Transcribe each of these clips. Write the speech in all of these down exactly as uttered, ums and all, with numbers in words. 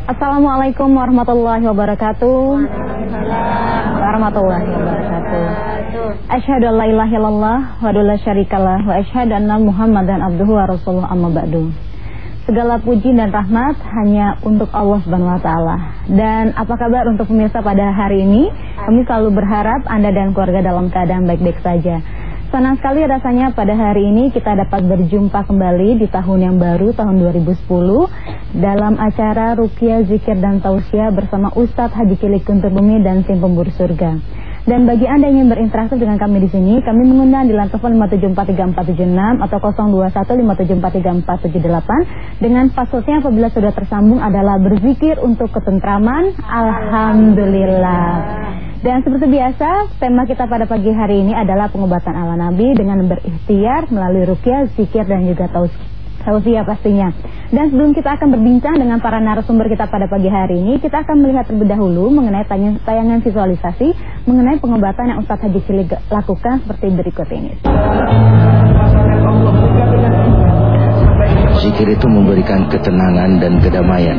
Assalamualaikum warahmatullahi wabarakatuh. Warahmatullahi wabarakatuh. Asyhadu an la ilaha illallah wa la syarikalah wa asyhadu anna Muhammadan abduhu wa rasuluhu amma ba'du. Segala puji dan rahmat hanya untuk Allah Subhanahu wa taala. Dan apa kabar untuk pemirsa pada hari ini? Kami selalu berharap Anda dan keluarga dalam keadaan baik-baik saja. Senang sekali rasanya pada hari ini kita dapat berjumpa kembali di tahun yang baru, tahun dua ribu sepuluh, dalam acara Ruqyah Zikir dan Tausiah bersama Ustadz Haji Cilik Guntur Bumi dan tim pemburu surga. Dan bagi Anda yang ingin berinteraksi dengan kami di sini, kami mengundang di line telepon lima tujuh empat tiga empat tujuh enam atau nol dua satu lima tujuh empat tiga empat tujuh delapan dengan passwordnya apabila sudah tersambung adalah berzikir untuk ketentraman. Alhamdulillah. Dan seperti biasa, tema kita pada pagi hari ini adalah pengobatan ala Nabi dengan berikhtiar melalui ruqyah, zikir dan juga tausiah pastinya. Dan sebelum kita akan berbincang dengan para narasumber kita pada pagi hari ini, kita akan melihat terlebih dahulu mengenai tayangan visualisasi mengenai pengobatan yang Ustadz Haji Cilik lakukan seperti berikut ini. Zikir itu memberikan ketenangan dan kedamaian.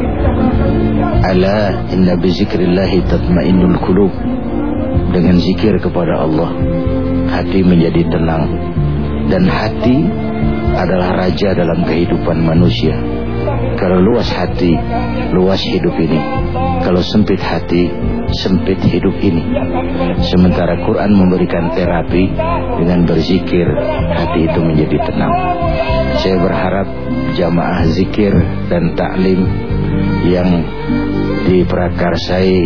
Ala inna bizikrillahi tatmainnul qulub. Dengan zikir kepada Allah, hati menjadi tenang. Dan hati adalah raja dalam kehidupan manusia. Kalau luas hati, luas hidup ini. Kalau sempit hati, sempit hidup ini. Sementara Quran memberikan terapi, dengan berzikir hati itu menjadi tenang. Saya berharap jamaah zikir dan taklim yang diprakarsai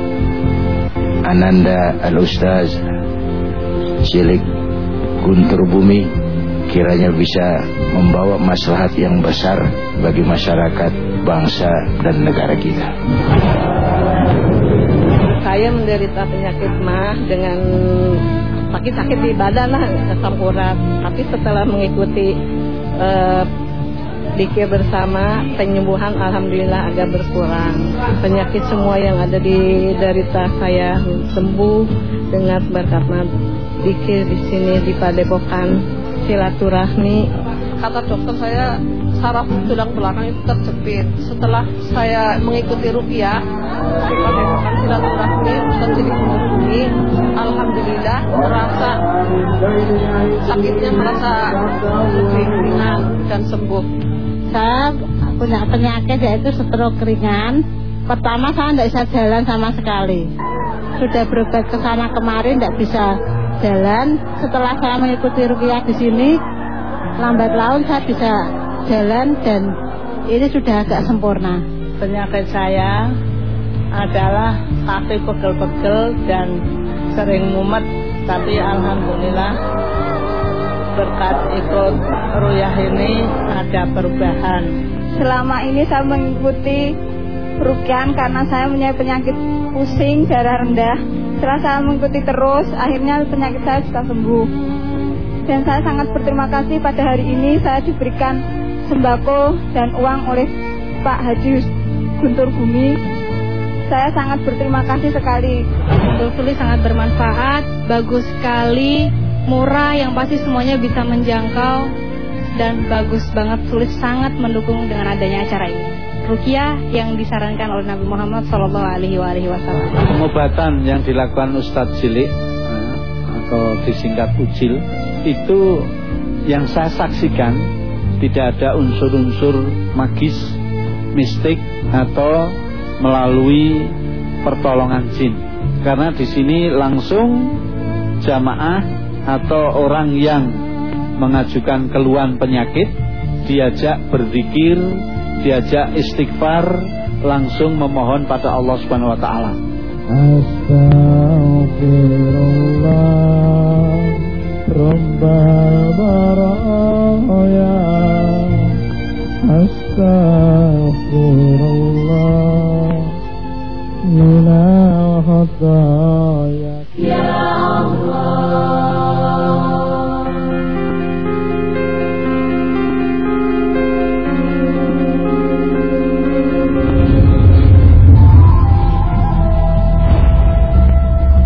Ananda Al-Ustaz Cilik Guntur Bumi kiranya bisa membawa maslahat yang besar bagi masyarakat, bangsa dan negara kita. Saya menderita penyakit mah dengan sakit-sakit di badan lah, asam urat. Tapi setelah mengikuti uh, zikir bersama, penyembuhan alhamdulillah agak berkurang. Penyakit semua yang ada di derita saya sembuh dengan berkat zikir di sini di Padepokan Silaturahmi. Kata dokter saya saraf tulang belakang itu terjepit. Setelah saya mengikuti ruqyah di Padepokan Silaturahmi Ustadz Cilik Guntur Bumi, alhamdulillah merasa sakitnya merasa lebih ringan dan sembuh. Saya punya penyakit yaitu stroke ringan. Pertama saya tidak bisa jalan sama sekali. Sudah berobat ke sana kemarin tidak bisa jalan. Setelah saya mengikuti ruqyah di sini, lambat laun saya bisa jalan dan ini sudah agak sempurna. Penyakit saya adalah kaki pegel-pegel dan sering mumet, tapi alhamdulillah berkat ikut ruqyah ini ada perubahan. Selama ini saya mengikuti ruqyah karena saya punya penyakit pusing, darah rendah. Setelah saya mengikuti terus, akhirnya penyakit saya sudah sembuh. Dan saya sangat berterima kasih pada hari ini saya diberikan sembako dan uang oleh Pak Haji Guntur Bumi. Saya sangat berterima kasih sekali. Betul-betul sangat bermanfaat, bagus sekali, murah yang pasti semuanya bisa menjangkau dan bagus banget. Sulit sangat mendukung dengan adanya acara ini. Ruqyah yang disarankan oleh Nabi Muhammad Shallallahu Alaihi Wasallam. Pengobatan yang dilakukan Ustadz Cilik atau disingkat Ucil itu yang saya saksikan tidak ada unsur-unsur magis, mistik atau melalui pertolongan jin. Karena di sini langsung jamaah atau orang yang mengajukan keluhan penyakit diajak berzikir, diajak istighfar, langsung memohon pada Allah Subhanahu wa taala. Astaghfirullah Rabbal baraya. Astaghfirullah minal khataya. Ya Allah.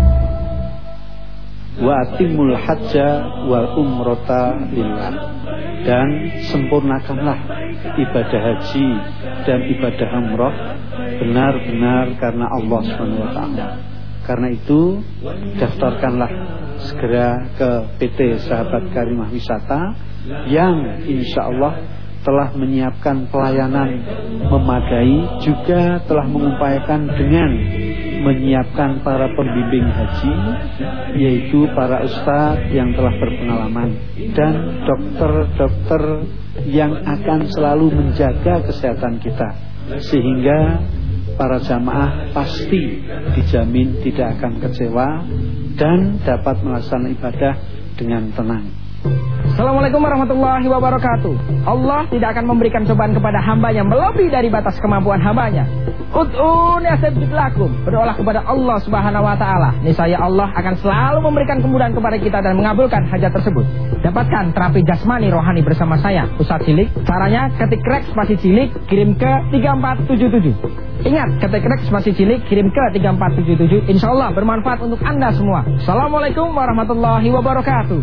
Wa atimul hajja wal umrata lillah. dan sempurnakanlah ibadah haji dan ibadah umroh benar-benar karena Allah subhanahu wa taala. Karena itu daftarkanlah segera ke P T Sahabat Karimah Wisata yang insya Allah telah menyiapkan pelayanan memadai, juga telah mengupayakan dengan menyiapkan para pembimbing haji, yaitu para ustadz yang telah berpengalaman dan dokter-dokter yang akan selalu menjaga kesehatan kita, sehingga para jamaah pasti dijamin tidak akan kecewa dan dapat melaksanakan ibadah dengan tenang. Assalamualaikum warahmatullahi wabarakatuh. Allah tidak akan memberikan cobaan kepada hambanya melebihi dari batas kemampuan hambanya. Ud'uni astajib lakum. Berdoalah kepada Allah subhanahu wa ta'ala. Niscaya Allah akan selalu memberikan kemudahan kepada kita dan mengabulkan hajat tersebut. Dapatkan terapi jasmani rohani bersama saya, Ustadz Cilik. Caranya ketik rek spasi cilik, kirim ke tiga empat tujuh tujuh. Ingat, ketik rek spasi cilik, kirim ke tiga empat tujuh tujuh. Insya Allah bermanfaat untuk Anda semua. Assalamualaikum warahmatullahi wabarakatuh.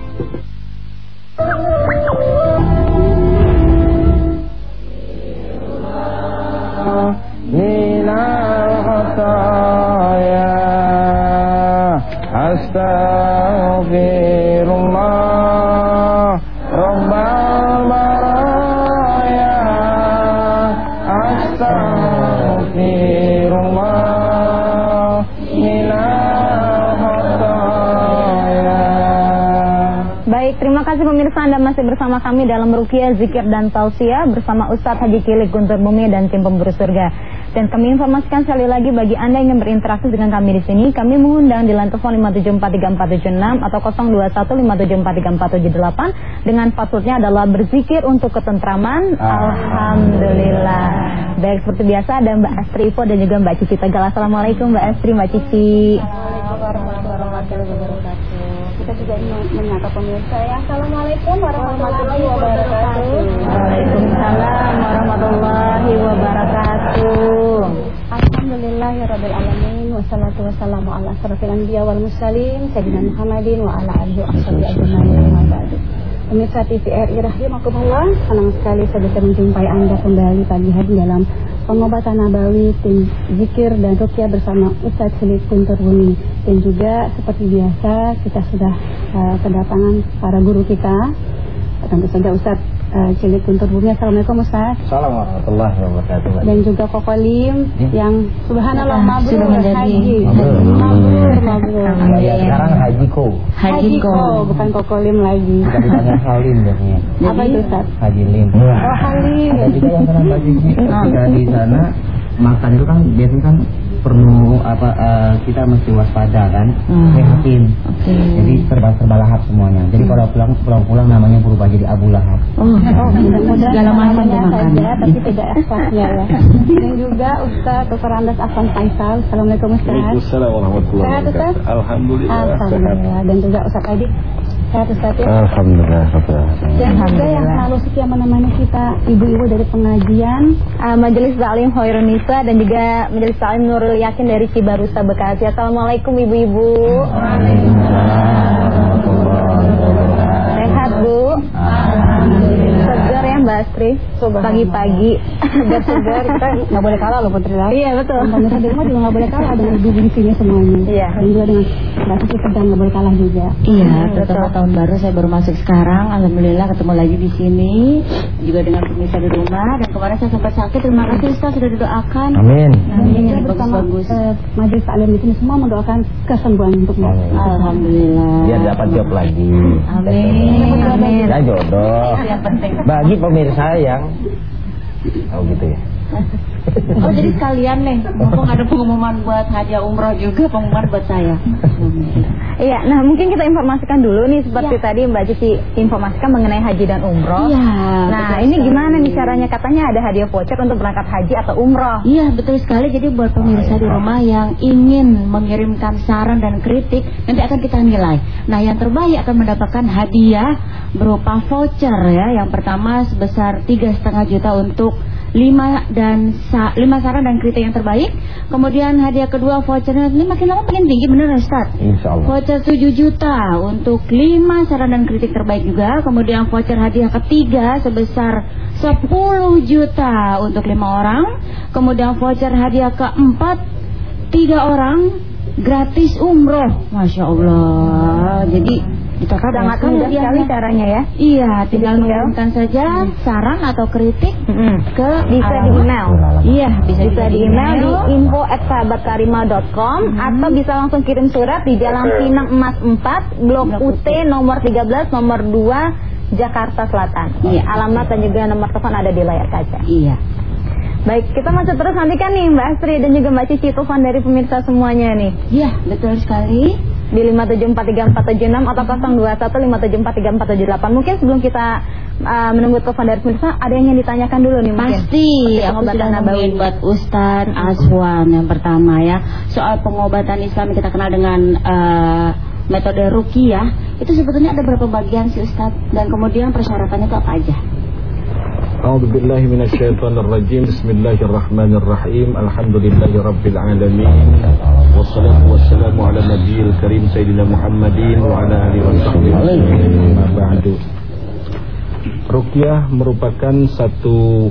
Minal khataya astaghfirullah rabbal baraya astaghfirullah minal khataya. Baik, terima kasih pemirsa, Anda masih bersama kami dalam Ruqyah Zikir dan Tausiah bersama Ustadz Haji Cilik Guntur Bumi dan tim pemburu surga. Dan kami informasikan sekali lagi bagi Anda yang ingin berinteraksi dengan kami di sini, kami mengundang di line telepon lima tujuh empat tiga empat tujuh enam atau nol dua satu lima tujuh empat tiga empat tujuh delapan dengan passwordnya adalah berzikir untuk ketentraman. Alhamdulillah. Baik, seperti biasa ada Mbak Astri Ivo dan juga Mbak Cici Tegal. Assalamualaikum Mbak Astri, Mbak Cici. Assalamualaikum warahmatullahi wabarakatuh. Kita juga ingin menyapa pemirsa ya. Assalamualaikum warahmatullahi wabarakatuh. Waalaikumsalam warahmatullahi wabarakatuh. Alhamdulillahirabbil alamin wassalatu wassalamu ala asyrofil anbiya wal mursalin sayyidina Muhammadin wa ala alihi washabihi ajmain amma ba'du. Pemirsa T V R I rahimakumullah, senang sekali saya bisa menjumpai Anda kembali pagi hari dalam pengobatan nabawi tim zikir dan ruqyah bersama Ustadz Cilik Guntur Bumi. Dan juga seperti biasa kita sudah uh, kedatangan para guru kita, tentu saja Ustadz uh, Cilik Guntur Bumi. Assalamualaikum Ustadz. Assalamualaikum warahmatullahi wabarakatuh. Dan juga Kokolim hmm? yang subhanallah mabrur sudah menjadi haji. mabrur mabrur. Ya, sekarang Hajiko. Hajiko, bukan Kokolim lagi. Kita dipanggil Halim biasanya. Apa itu Ustadz? Haji Lim. Oh Halim. Ada juga yang pernah bagi ketika di sana makan itu kan biasanya kan perlu apa uh, kita mesti waspada kan, prihatin. Hmm. Okay. Jadi serba-serba lahap semuanya. Jadi kalau pulang pulang-pulang namanya berubah jadi Abu Lahab. Oh, oh segala macam dimakan. Tapi tidak ikhlasnya ya. Dan juga Ustaz Doktor Andas Afan Faisal. Assalamualaikum Ustaz. Waalaikumsalam warahmatullahi wabarakatuh. Alhamdulillah. Alhamdulillah. Dan juga Ustaz Adi. Sehat Ustaz ya. Alhamdulillah. Dan juga yang selalu setia menemani kita ibu-ibu dari pengajian uh, Majelis Ta'lim Khairun Nisa dan juga Majelis Ta'lim Nurul Yakin dari Cibarusa Bekasi. Assalamualaikum ibu-ibu. Sehat Bu? Segar ya Mbak Astri. Pagi-pagi segar-segar kita nggak boleh kalah loh Putri. Iya betul. Pemirsa di rumah juga nggak boleh kalah dengan ibu di sini semuanya. Iya. Dan juga dengan Mbak Astri sedang nggak boleh kalah juga. Iya, betul. Tahun baru saya baru masuk sekarang. Alhamdulillah ketemu lagi di sini juga dengan pemirsa di rumah. Dan kemarin saya sempat sakit. Terima kasih Ustaz sudah didoakan. Amin. Amin. Dan bersama uh, Majelis Taklim di sini semua mendoakan kesembuhan untuk Mbak. Alhamdulillah. Biar dapat job lagi. Amin. Amin. Ya jodoh. Yang penting. Bagi pemirsa yang oh gitu ya. Oh jadi sekalian nih, mumpung ada pengumuman buat haji umroh juga, pengumuman buat saya. Iya, nah mungkin kita informasikan dulu nih seperti ya. Tadi Mbak Cici informasikan mengenai haji dan umroh. Iya. Nah ini sekali. Gimana nih caranya? Katanya ada hadiah voucher untuk berangkat haji atau umroh. Iya betul sekali. Jadi buat pemirsa di rumah yang ingin mengirimkan saran dan kritik, nanti akan kita nilai. Nah yang terbaik akan mendapatkan hadiah berupa voucher ya. Yang pertama sebesar tiga setengah juta untuk lima dan sa, lima saran dan kritik yang terbaik. Kemudian hadiah kedua vouchernya ini makin lama makin tinggi, bener Ustaz? Insyaallah. Voucher tujuh juta untuk lima saran dan kritik terbaik juga. Kemudian voucher hadiah ketiga sebesar sepuluh juta untuk lima orang. Kemudian voucher hadiah keempat tiga orang gratis umroh. Masya Allah. Jadi Sangat mudah sekali caranya ya. Iya, tinggal mengirimkan saja saran atau kritik mm-hmm. ke bisa di email. Iya, bisa, bisa di email di info at sahabat karima dot com mm-hmm. atau bisa langsung kirim surat di Jalan Pinang Emas empat, Blok U T nomor tiga belas nomor dua Jakarta Selatan. Iya, alamat dan juga nomor telepon ada di layar kaca. Iya. Baik, kita masih terus nantikan nih Mbak Astri dan juga Mbak Cici telepon dari pemirsa semuanya nih. Iya, betul sekali. Di lima tujuh empat tiga empat tujuh enam atau nol dua satu lima tujuh empat tiga empat tujuh delapan. Mungkin sebelum kita uh, menunggu telepon dari pemirsa, ada yang ingin ditanyakan dulu nih mungkin. Pasti, aku sudah nungguin buat Ustaz Aswan yang pertama ya. Soal pengobatan Islam kita kenal dengan uh, metode ruqyah. Itu sebetulnya ada berapa bagian sih Ustaz? Dan kemudian persyaratannya itu apa aja? A'udzu billahi minasyaitonir rajim. Bismillahirrahmanirrahim. Alhamdulillahirabbil alamin. Wassalatu wassalamu ala nabiyil karim sayyidina Muhammadin wa ala alihi washabbihi ajma'in. Ba'du. Ruqyah merupakan satu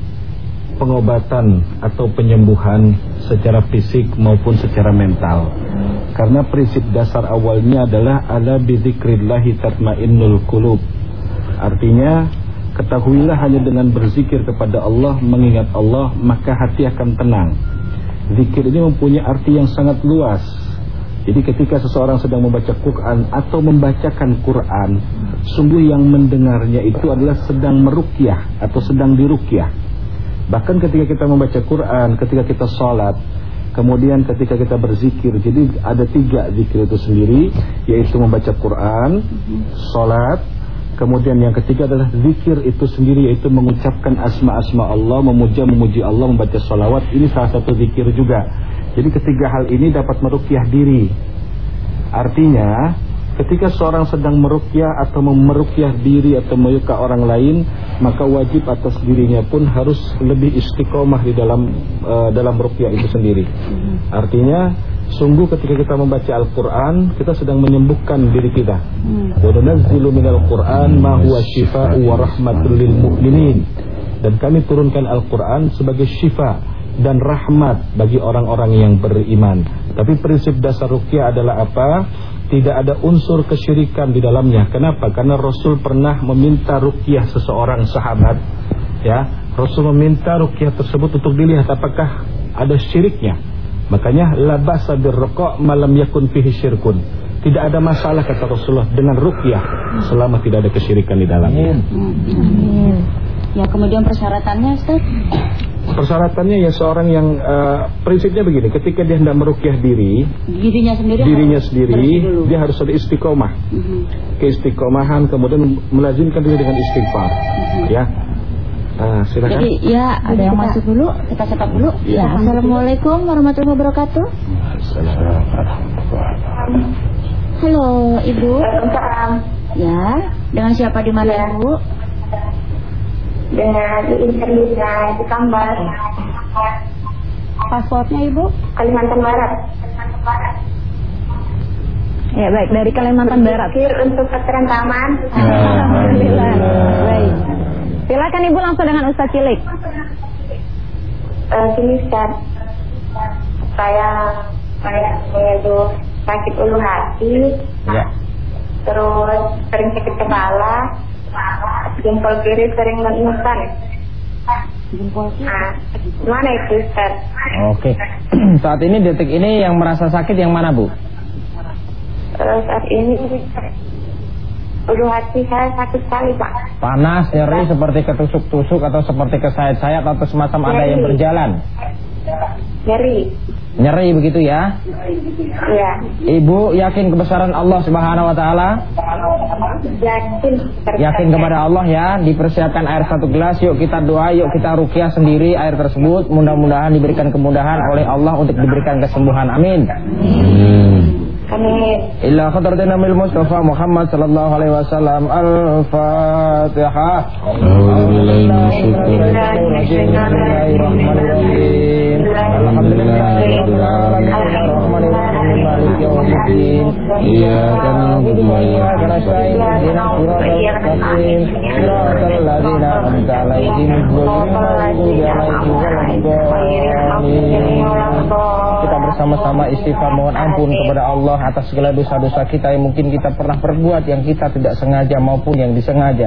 pengobatan atau penyembuhan secara fisik maupun secara mental. Karena prinsip dasar awalnya adalah ala bidzikrillahi tatmainnul qulub. Artinya ketahuilah hanya dengan berzikir kepada Allah, mengingat Allah, maka hati akan tenang. Zikir ini mempunyai arti yang sangat luas. Jadi ketika seseorang sedang membaca Quran atau membacakan Quran, sungguh yang mendengarnya itu adalah sedang meruqyah atau sedang diruqyah. Bahkan ketika kita membaca Quran, ketika kita sholat, kemudian ketika kita berzikir, jadi ada tiga zikir itu sendiri, yaitu membaca Quran, sholat, kemudian yang ketiga adalah zikir itu sendiri, yaitu mengucapkan asma-asma Allah, memuja-memuji Allah, membaca salawat. Ini salah satu zikir juga. Jadi ketiga hal ini dapat meruqyah diri. Artinya ketika seorang sedang meruqyah atau meruqyah diri atau meruqyah orang lain, maka wajib atas dirinya pun harus lebih istiqomah di dalam uh, dalam ruqyah itu sendiri. Artinya sungguh ketika kita membaca Al-Quran, kita sedang menyembuhkan diri kita. Wa nunazzilu minal Qur'an ma huwa shifaa'u wa rahmatul lil mu'minin. Dan kami turunkan Al-Quran sebagai syifa dan rahmat bagi orang-orang yang beriman. Tapi prinsip dasar ruqyah adalah apa? Tidak ada unsur kesyirikan di dalamnya. Kenapa? Karena Rasul pernah meminta ruqyah seseorang sahabat, ya. Rasul meminta ruqyah tersebut untuk dilihat apakah ada syiriknya. Makanya la ba'sa birruqa' ma lam yakun fihi syirkun. Tidak ada masalah kata Rasulullah dengan ruqyah selama tidak ada kesyirikan di dalamnya. Amin. Ya, kemudian persyaratannya Ustaz? Persyaratannya ya seorang yang uh, prinsipnya begini, ketika dia hendak meruqyah diri, dirinya sendiri, dirinya sendiri dia harus ada istiqomah. Uh-huh. Keistiqomahan, kemudian melazimkan diri dengan istighfar. Uh-huh. Ya. Uh, silakan. Jadi ya ada yang masuk dulu, kita cetak dulu. Ya, ya. Assalamualaikum warahmatullahi wabarakatuh. Halo Ibu. Waalaikumsalam. Ya, dengan siapa di mana ya. Ibu? Dengan Ibu di Kambar. Paspornya Ibu? Kalimantan Barat. Ya baik, dari Kalimantan Barat. Zikir untuk keterantaman. Alhamdulillah. Baik. Silakan Ibu langsung dengan Ustaz Cilik. Uh, sini Ustaz, saya saya itu sakit ulu hati, ya. Terus sering sakit kepala, jempol kiri sering menyusan. Jempol kiri. Nah, mana itu Ustaz? Oke. Saat ini detik ini yang merasa sakit yang mana Bu? Uh, saat ini ulu hati saya sakit sekali Pak. Panas, nyeri seperti ketusuk-tusuk atau seperti kesayat-sayat atau semacam nyeri. Ada yang berjalan. Nyeri. Nyeri begitu ya? Iya. Ibu yakin kebesaran Allah Subhanahu wa taala? Yakin. Yakin kepada Allah ya. Dipersiapkan air satu gelas, yuk kita doa, yuk kita ruqyah sendiri air tersebut. Mudah-mudahan diberikan kemudahan oleh Allah untuk diberikan kesembuhan. Amin. Hmm. Amin. Illa khadratin Nabi Mustafa Muhammad sallallahu alaihi wasallam. Al-Fatihah. Bismillahirrahmanirrahim. Alhamdulillahirabbil alamin arrahmanir rahim maliki yaumiddin. Iyyaka na'budu wa iyyaka nasta'in. Ihdinas siratal mustaqim. Siratal ladzina an'amta 'alaihim ghairil maghdubi 'alaihim waladdallin. Kita bersama-sama istighfar mohon ampun kepada Allah atas segala dosa-dosa kita yang mungkin kita pernah perbuat, yang kita tidak sengaja maupun yang disengaja.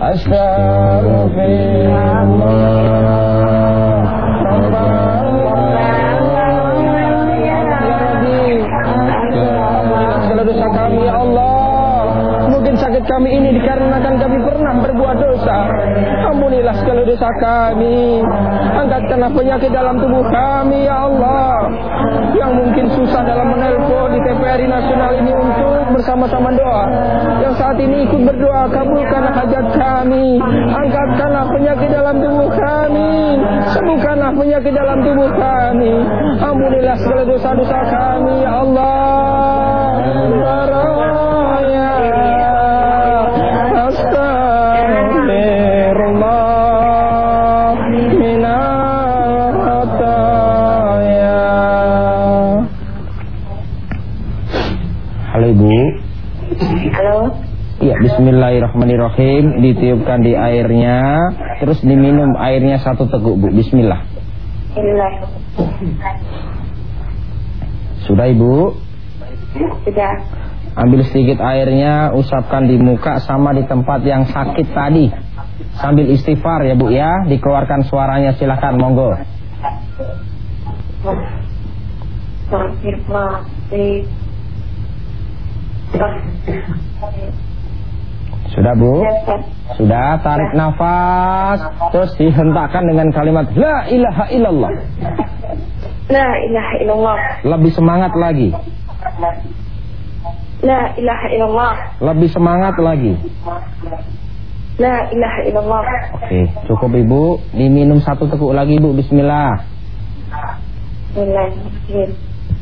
Segala dosa kami ya Allah. Mungkin sakit kami ini dikarenakan kami pernah berbuat dosa. Ampunilah segala dosa kami. Angkatkanlah penyakit dalam tubuh kami ya Allah. Yang mungkin susah dalam menelpon di T V R I Nasional ini untuk bersama-sama doa. Yang saat ini ikut berdoa, kabulkanlah hajat kami. Angkatkanlah penyakit dalam tubuh kami. Sembuhkanlah penyakit dalam tubuh kami. Ampunilah segala dosa-dosa kami ya Allah. Baraya Astagfirullah minal khataya. Halo Ibu. Halo. Iya, bismillahirrahmanirrahim. Ditiupkan di airnya, terus diminum airnya satu teguk Bu. Bismillah. Bismillah. Sudah Ibu? Sudah. Ambil sedikit airnya, usapkan di muka sama di tempat yang sakit tadi. Sambil istighfar ya Bu ya. Dikeluarkan suaranya, silahkan, monggo. Sudah Bu? Sudah, tarik nafas, terus dihentakkan dengan kalimat La ilaha illallah. La ilaha illallah. Lebih semangat lagi. La ilaha illallah. Lebih semangat lagi. La ilaha illallah. Oke, cukup Ibu. Diminum satu teguk lagi Bu. Bismillah. Bismillahirrahmanirrahim.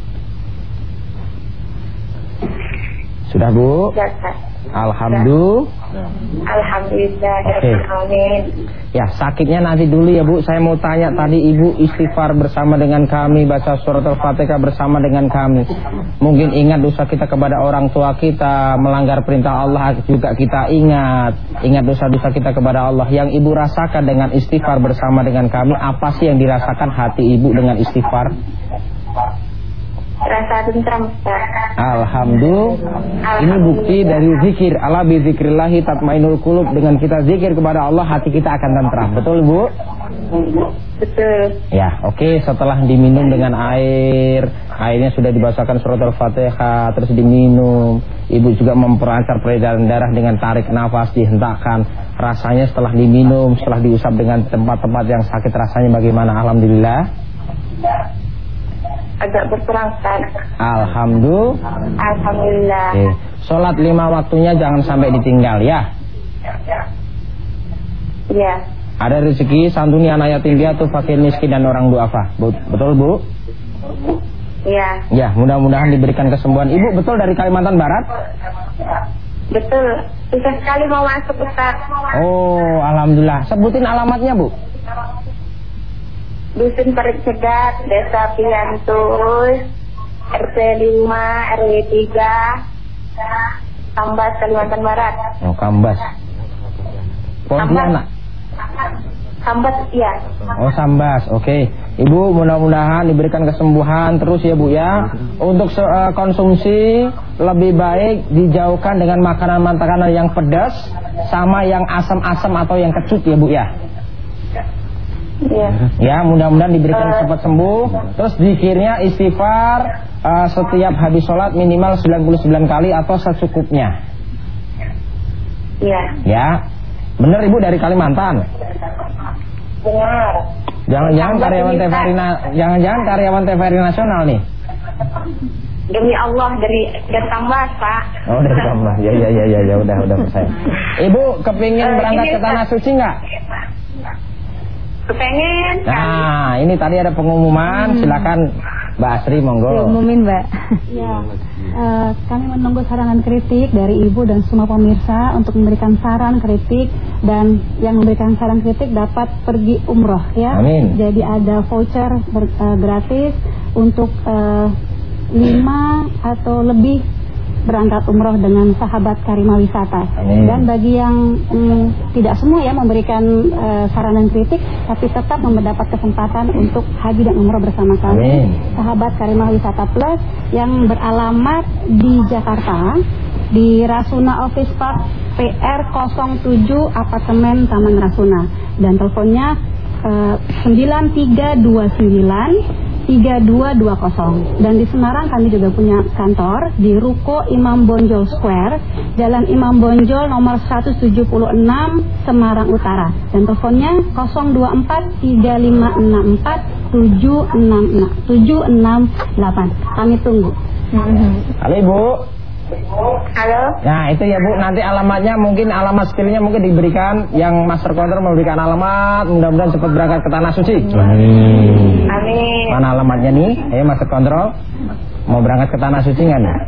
Sudah Bu? Sudah. Alhamdulillah. Alhamdulillah. Oke. Amin. Ya, sakitnya nanti dulu ya Bu. Saya mau tanya tadi Ibu istighfar bersama dengan kami, baca surat Al-Fatihah bersama dengan kami. Mungkin ingat dosa kita kepada orang tua kita, melanggar perintah Allah juga kita ingat. Ingat dosa-dosa kita kepada Allah. Yang Ibu rasakan dengan istighfar bersama dengan kami, apa sih yang dirasakan hati Ibu dengan istighfar? Rasa tentram, Ustaz. Alhamdulillah. Ini bukti dari zikir. Ala bi zikrillahi tatmainul qulub. Dengan kita zikir kepada Allah, hati kita akan tentram. Betul Bu? Betul. Ya, oke. Okay. Setelah diminum dengan air, airnya sudah dibacakan surat Al-Fatihah, terus diminum. Ibu juga memperlancar peredaran darah dengan tarik nafas, dihentakkan. Rasanya setelah diminum, setelah diusap dengan tempat-tempat yang sakit, rasanya bagaimana? Alhamdulillah. Agak berkurang, Ustaz. Alhamdulillah. Alhamdulillah. Oke. Sholat lima waktunya jangan sampai ditinggal ya. Iya. Ada rezeki, santuni anak yatim piatu, fakir miskin dan orang duafa. Betul Bu? Iya. Ya, mudah-mudahan diberikan kesembuhan. Ibu betul dari Kalimantan Barat? Betul. Susah sekali mau masuk, Ustaz. Oh, alhamdulillah. Sebutin alamatnya Bu. Dusun Parit Sedat, Desa Piantus, R T lima, R W tiga, Kambas, Kalimantan Barat. Oh, Kambas. Pontianak. Kambas, iya. Oh, Sambas. Oke. Okay. Ibu mudah-mudahan diberikan kesembuhan terus ya Bu ya. Untuk uh, konsumsi lebih baik dijauhkan dengan makanan-makanan yang pedas sama yang asam-asam atau yang kecut ya Bu ya. Ya, ya mudah-mudahan diberikan cepat sembuh. Terus zikirnya istighfar uh, setiap habis sholat minimal sembilan puluh sembilan kali atau secukupnya. Iya. Ya, benar Ibu dari Kalimantan. Benar. Jangan-jangan karyawan T V R I, jangan-jangan karyawan T V R I nasional nih. Demi Allah dari dari Kambas, Pak. Oh, dari Kambas. Ya ya ya ya ya udah udah percaya. Ibu kepingin uh, berangkat ke tanah suci nggak? Kepengen. Nah, ini tadi ada pengumuman, hmm. Silakan Mbak Asri, monggo. Diumumin, Mbak. Ya, uh, kami menunggu saran dan kritik dari Ibu dan semua pemirsa untuk memberikan saran kritik, dan yang memberikan saran kritik dapat pergi umroh ya. Amin. Jadi ada voucher ber, uh, gratis untuk uh, lima atau lebih berangkat umroh dengan sahabat Karimah Wisata. Amin. Dan bagi yang mm, tidak semua ya memberikan uh, saran dan kritik, tapi tetap mendapat kesempatan untuk haji dan umroh bersama kami. Amin. Sahabat Karimah Wisata Plus yang beralamat di Jakarta di Rasuna Office Park P R nol tujuh apartemen Taman Rasuna, dan teleponnya uh, sembilan tiga dua sembilan tiga dua dua nol. Dan di Semarang kami juga punya kantor di Ruko Imam Bonjol Square, Jalan Imam Bonjol nomor seratus tujuh puluh enam Semarang Utara, dan teleponnya nol dua empat tiga lima enam empat tujuh enam delapan. Kami tunggu. Halo Ibu. Halo. Nah itu ya Bu, nanti alamatnya mungkin alamat skillnya mungkin diberikan, yang Master Control memberikan alamat, mudah-mudahan cepat berangkat ke Tanah Suci. Amin. Amin. Mana alamatnya nih? Ayo Master Control, mau berangkat ke Tanah Suci nggak nih?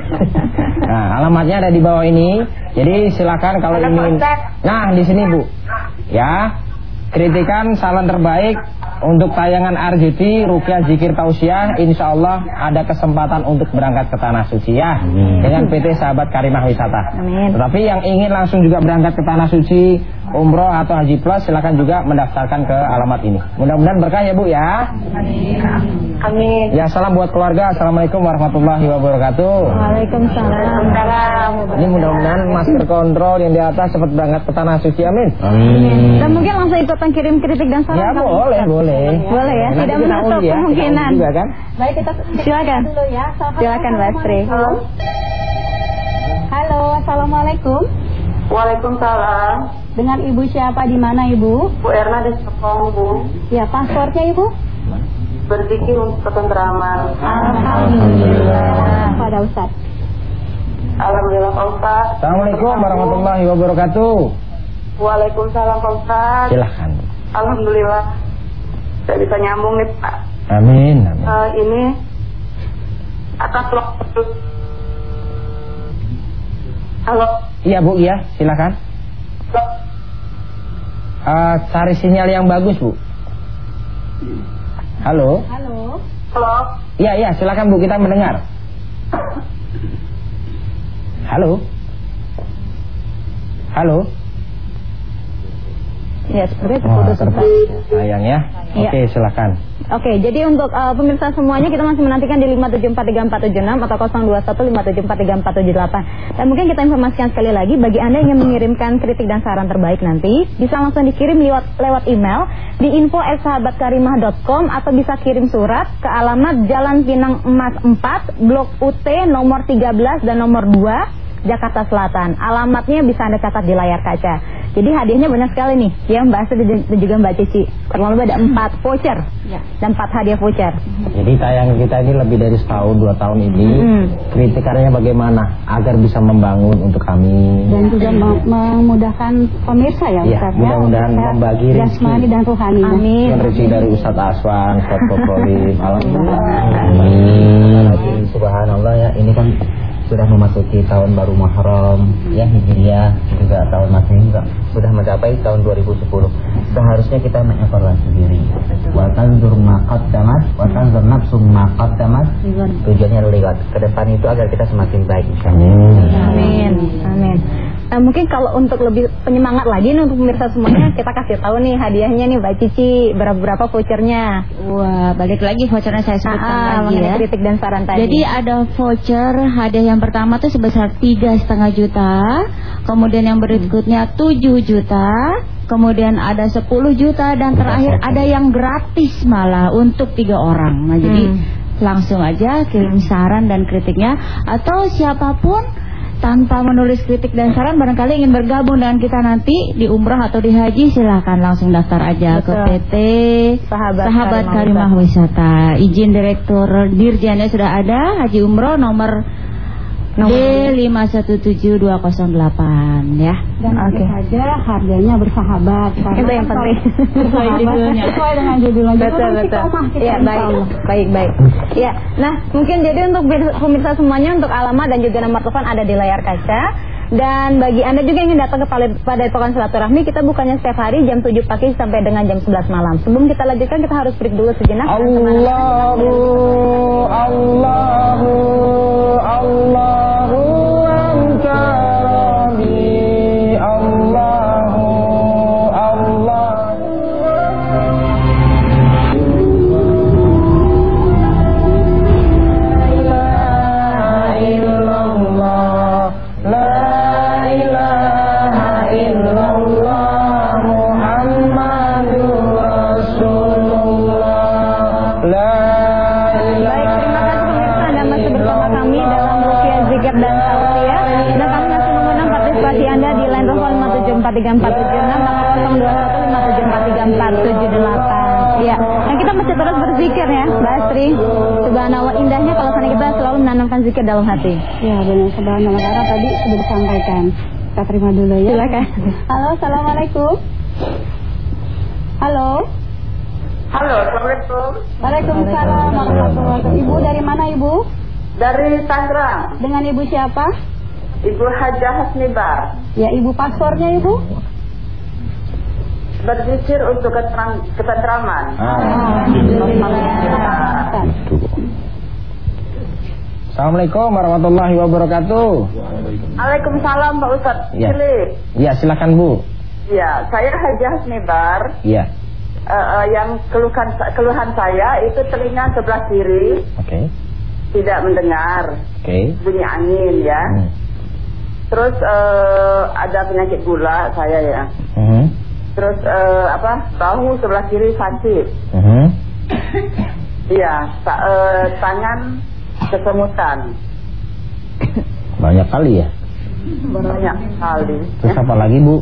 Nah alamatnya ada di bawah ini, jadi silakan kalau ingin. Nah di sini Bu, ya kritikan saran terbaik untuk tayangan R J T Ruqyah Zikir Tausiah. Insya Allah ada kesempatan untuk berangkat ke Tanah Suci ya, hmm. dengan P T Sahabat Karimah Wisata. Amin. Tetapi yang ingin langsung juga berangkat ke Tanah Suci, umroh atau haji plus, silakan juga mendaftarkan ke alamat ini. Mudah-mudahan berkah ya Bu ya. Amin. Amin. Ya, salam buat keluarga. Assalamualaikum warahmatullahi wabarakatuh. Waalaikumsalam. Ini mudah-mudahan Master Control yang di atas cepat berangkat ke Tanah Suci. Amin. Amin. Dan mungkin langsung ikutan kirim kritik dan saran. Ya boleh, boleh. Boleh ya, nanti tidak kita menutup undi ya, kemungkinan. Juga, kan? Baik, kita silakan dulu ya. Silakan Mbak Astri. Halo. Halo, assalamualaikum. Waalaikumsalam. Dengan Ibu siapa, di mana Ibu? Bu Erna di Serpong, Bu. Ya, paspornya Ibu? Berzikir untuk ketenteraman. Alhamdulillah. Pada Ustaz. Alhamdulillah Pak Ustaz. Assalamualaikum warahmatullahi wabarakatuh. Waalaikumsalam Pak Ustaz. Silahkan. Alhamdulillah saya bisa nyambung nih Pak. Amin, amin. Uh, ini atas waktu. Halo. Iya Bu, iya silakan. Uh, cari sinyal yang bagus Bu. Halo. Halo. Halo. Iya iya silakan Bu, kita mendengar. Halo. Halo. Ya, seperti terputus. Sayang ya. Oke, okay, silakan. Oke, okay, jadi untuk uh, pemirsa semuanya, kita masih menantikan di lima tujuh empat tiga empat tujuh enam atau nol dua satu lima tujuh empat tiga empat tujuh delapan. Dan mungkin kita informasikan sekali lagi, bagi Anda yang ingin mengirimkan kritik dan saran terbaik nanti, bisa langsung dikirim lewat, lewat email di info at sahabat karimah dot com, atau bisa kirim surat ke alamat Jalan Pinang Emas empat, Blok U T nomor tiga belas dan nomor dua, Jakarta Selatan. Alamatnya bisa Anda catat di layar kaca. Jadi hadiahnya banyak sekali nih, ya Mbak Astrid dan juga Mbak Cici. Kurang lebih ada empat voucher ya, dan empat hadiah voucher. Jadi tayangan kita ini lebih dari setahun dua tahun ini, hmm. kritikannya bagaimana agar bisa membangun untuk kami dan juga memudahkan pemirsa ya, ya, Ustaz. Mudah-mudahan ya, membagi jasmani dan rohani. Amin. Dan rezeki dari Ustadz Aswan, Ustadz Kokolim. Alhamdulillah. Amin. Subhanallah ya, ini kan sudah memasuki tahun baru Muharram ya, Hijriah, juga tahun Masehi juga sudah mencapai tahun dua ribu sepuluh. Seharusnya kita mengevaluasi diri. Wa tanzur ma qaddamat wa tanzur nafsum ma qaddamat. Tujuannya lewat ke depan itu agar kita semakin baik insyaallah. Amin. Amin. Nah, mungkin kalau untuk lebih penyemangat lagi nih untuk pemirsa semuanya, kita kasih tahu nih hadiahnya nih Mbak Cici, berapa-berapa vouchernya. Wah, balik lagi vouchernya saya sebutkan ah, lagi ya. Kritik dan saran tadi. Jadi ada voucher hadiah yang pertama tuh sebesar tiga setengah juta, kemudian yang berikutnya tujuh juta, kemudian ada sepuluh juta, dan terakhir ada yang gratis malah untuk tiga orang. Nah, jadi hmm. langsung aja kirim saran dan kritiknya, atau siapapun tanpa menulis kritik dan saran barangkali ingin bergabung dengan kita nanti di umrah atau di haji, silakan langsung daftar aja. Betul. Ke P T Sahabat, Sahabat Karimah Wisata. Izin Direktur Dirjennya sudah ada, Haji Umroh nomor D lima satu tujuh dua nol delapan ya. Dan oke okay. saja harganya bersahabat. Itu yang penting. Sesuai judulnya. Sesuai dengan judulnya. Betul betul. Iya baik baik baik. Ya, nah mungkin jadi untuk pemirsa semuanya, untuk alamat dan juga nomor telepon ada di layar kaca. Dan bagi Anda juga yang ingin datang ke Padepokan Silaturahmi, kita bukannya setiap hari jam tujuh pagi sampai dengan jam sebelas malam. Sebelum kita lanjutkan, kita harus break dulu sejenak. Allahu Allahu Allahu anta rabbi, Allahu Allah. La ilaha illallah, la ilaha illallah, Muhammadur Rasulullah. La empat tiga empat tujuh enam nol dua satu lima tujuh empat tiga empat tujuh delapan. Ya, nah kita masih terus berzikir ya, Mbak Astri. Subhanallah, indahnya kalau sana kita selalu menanamkan zikir dalam hati. Ya, benar. Subhanallah, karena tadi sudah disampaikan. Kita terima dulu ya. Silakan. Halo, assalamualaikum. Halo. Halo, assalamualaikum. Waalaikumsalam warahmatullahi wabarakatuh. Ibu dari mana, Ibu? Dari Tangerang. Dengan Ibu siapa? Ibu Hajah Hasnibar. Ya, Ibu paspornya, Ibu? Berzikir untuk keteram, ketentraman. Ah. Assalamualaikum warahmatullahi wabarakatuh. Waalaikumsalam Pak Ustadz. Ya. Ya, silakan Bu. Ya, saya Hajah Hasnibar. Ya. Uh, uh, yang keluhan keluhan saya itu telinga sebelah kiri. Oke. Okay. Tidak mendengar. Oke. Okay. Bunyi angin ya. Hmm. Terus uh, ada penyakit gula saya ya. Uh-huh. Terus uh, apa? Bahu sebelah kiri sakit. Uh-huh. Iya, ta- uh, tangan kesemutan. Banyak kali ya? Banyak kali. Terus apa lagi, Bu?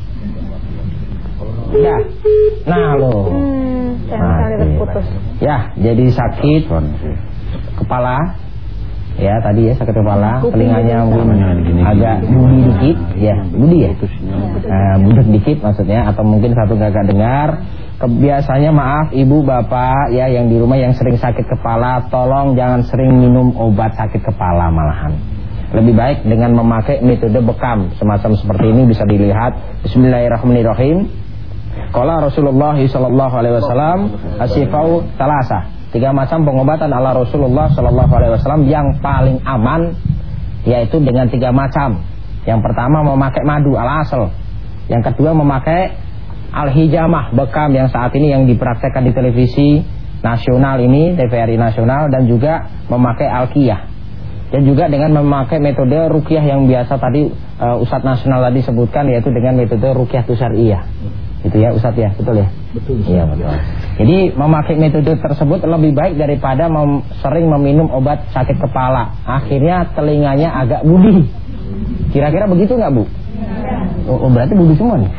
Ya. Nah, loh. Hmm, sekali terputus. Ya, jadi sakit kepala. Ya, tadi ya sakit kepala, telinganya mungkin agak budi dikit, ya, budi ya, uh, budek dikit maksudnya, atau mungkin satu gak dengar. Biasanya maaf ibu bapak ya yang di rumah yang sering sakit kepala, tolong jangan sering minum obat sakit kepala malahan. Lebih baik dengan memakai metode bekam semacam seperti ini bisa dilihat. Bismillahirrahmanirrahim. Qala Rasulullah sallallahu alaihi wasallam asifau talasa. Tiga macam pengobatan ala Rasulullah sallallahu alaihi wasallam yang paling aman yaitu dengan tiga macam. Yang pertama memakai madu al-asal. Yang kedua memakai al-hijamah bekam yang saat ini yang dipraktekkan di televisi nasional ini, T V R I nasional, dan juga memakai al-qiyah. Dan juga dengan memakai metode ruqyah yang biasa tadi uh, Ustadz nasional tadi sebutkan, yaitu dengan metode ruqyah syar'iyyah. Itu ya Ustadz ya, betul ya? Betul. Iya betul. Jadi memakai metode tersebut lebih baik daripada mem sering meminum obat sakit kepala. Akhirnya telinganya agak budi. Kira-kira begitu nggak Bu? Oh, oh berarti budi semua nih.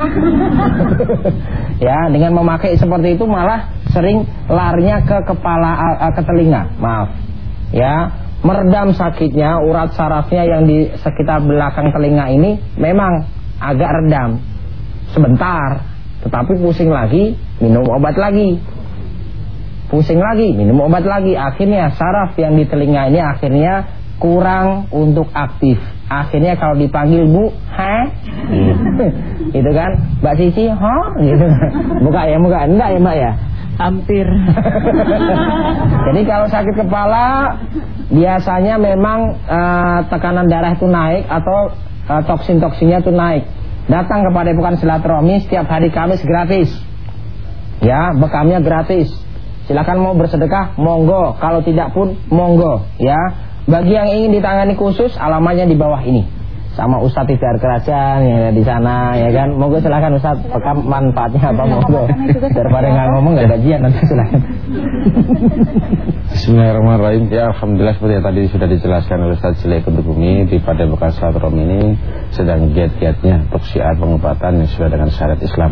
Ya, dengan memakai seperti itu malah sering larinya ke kepala, uh, ke telinga. Maaf. Ya, meredam sakitnya, urat sarafnya yang di sekitar belakang telinga ini memang agak redam sebentar. Tetapi pusing lagi, minum obat lagi. Pusing lagi, minum obat lagi. Akhirnya saraf yang di telinga ini akhirnya kurang untuk aktif. Akhirnya kalau dipanggil Bu, ha? Gitu, gitu kan? Mbak Cici, ha? Gitu. Buka ya, buka. Enggak ya Mbak ya? Hampir. Jadi kalau sakit kepala biasanya memang uh, tekanan darah itu naik atau uh, toksin-toksinnya itu naik. Datang kepada Padepokan Silaturahmi setiap hari Kamis gratis. Ya, bekamnya gratis. Silakan mau bersedekah, monggo. Kalau tidak pun monggo, ya. Bagi yang ingin ditangani khusus, alamatnya di bawah ini. Sama Ustadz Tidar Kerajaan yang ada di sana, ya kan. Monggo silakan Ustadz, bekam manfaatnya apa monggo. Daripada nggak ngomong nggak gajian nanti silakan. Bismillahirrahmanirrahim. Ya, alhamdulillah seperti yang tadi sudah dijelaskan oleh Ustadz Sile Kudubumi, di Padepokan Silaturahmi ini sedang giat-giatnya untuk syiar pengobatan yang sesuai dengan syariat Islam.